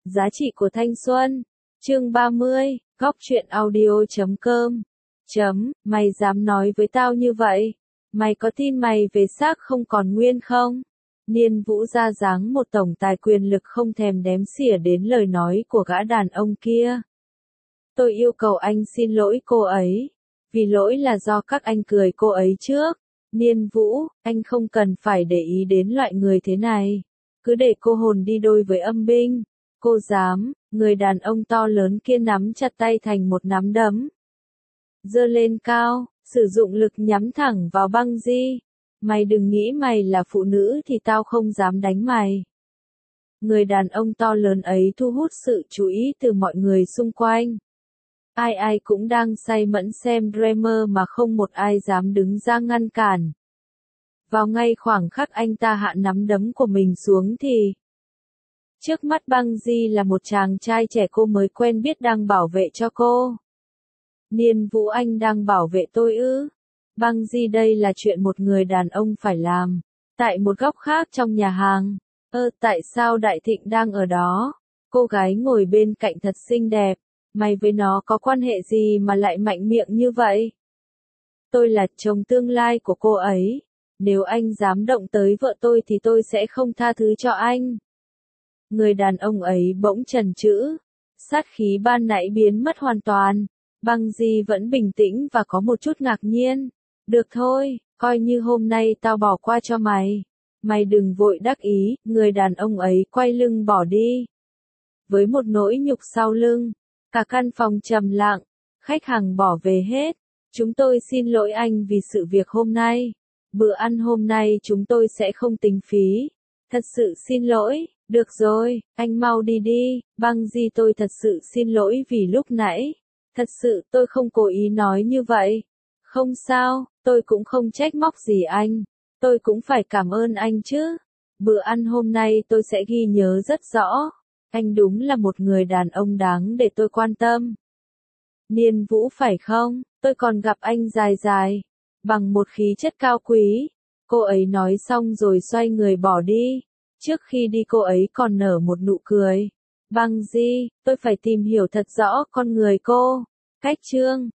Giá trị của thanh xuân. Chương 30, góc truyện audio.com. Mày dám nói với tao như vậy? Mày có tin mày về xác không còn nguyên không? Niên Vũ ra dáng một tổng tài quyền lực không thèm đếm xỉa đến lời nói của gã đàn ông kia. Tôi yêu cầu anh xin lỗi cô ấy. Vì lỗi là do các anh cười cô ấy trước. Niên Vũ, anh không cần phải để ý đến loại người thế này. Cứ để cô hồn đi đôi với âm binh. Cô dám, người đàn ông to lớn kia nắm chặt tay thành một nắm đấm. Giơ lên cao, sử dụng lực nhắm thẳng vào Băng Di. Mày đừng nghĩ mày là phụ nữ thì tao không dám đánh mày. Người đàn ông to lớn ấy thu hút sự chú ý từ mọi người xung quanh. Ai cũng đang say mẫn xem drama mà không một ai dám đứng ra ngăn cản. Vào ngay khoảng khắc anh ta hạ nắm đấm của mình xuống thì trước mắt Băng Di là một chàng trai trẻ cô mới quen biết đang bảo vệ cho cô. Niên Vũ, anh đang bảo vệ tôi ư? Băng Di, đây là chuyện một người đàn ông phải làm. Tại một góc khác trong nhà hàng. Tại sao Đại Thịnh đang ở đó? Cô gái ngồi bên cạnh thật xinh đẹp. Mày với nó có quan hệ gì mà lại mạnh miệng như vậy? Tôi là chồng tương lai của cô ấy. Nếu anh dám động tới vợ tôi thì tôi sẽ không tha thứ cho anh. Người đàn ông ấy bỗng trần trữ. Sát khí ban nãy biến mất hoàn toàn. Băng Di vẫn bình tĩnh và có một chút ngạc nhiên. Được thôi, coi như hôm nay tao bỏ qua cho mày. Mày đừng vội đắc ý. Người đàn ông ấy quay lưng bỏ đi. Với một nỗi nhục sau lưng. Cả căn phòng trầm lặng. Khách hàng bỏ về hết. Chúng tôi xin lỗi anh vì sự việc hôm nay. Bữa ăn hôm nay chúng tôi sẽ không tính phí. Thật sự xin lỗi. Được rồi, anh mau đi đi. Băng Di, tôi thật sự xin lỗi vì lúc nãy. Thật sự tôi không cố ý nói như vậy. Không sao, tôi cũng không trách móc gì anh. Tôi cũng phải cảm ơn anh chứ. Bữa ăn hôm nay tôi sẽ ghi nhớ rất rõ. Anh đúng là một người đàn ông đáng để tôi quan tâm. Niên Vũ, phải không? Tôi còn gặp anh dài dài. Bằng một khí chất cao quý. Cô ấy nói xong rồi xoay người bỏ đi. Trước khi đi cô ấy còn nở một nụ cười. Băng Di, tôi phải tìm hiểu thật rõ con người cô. Cách chương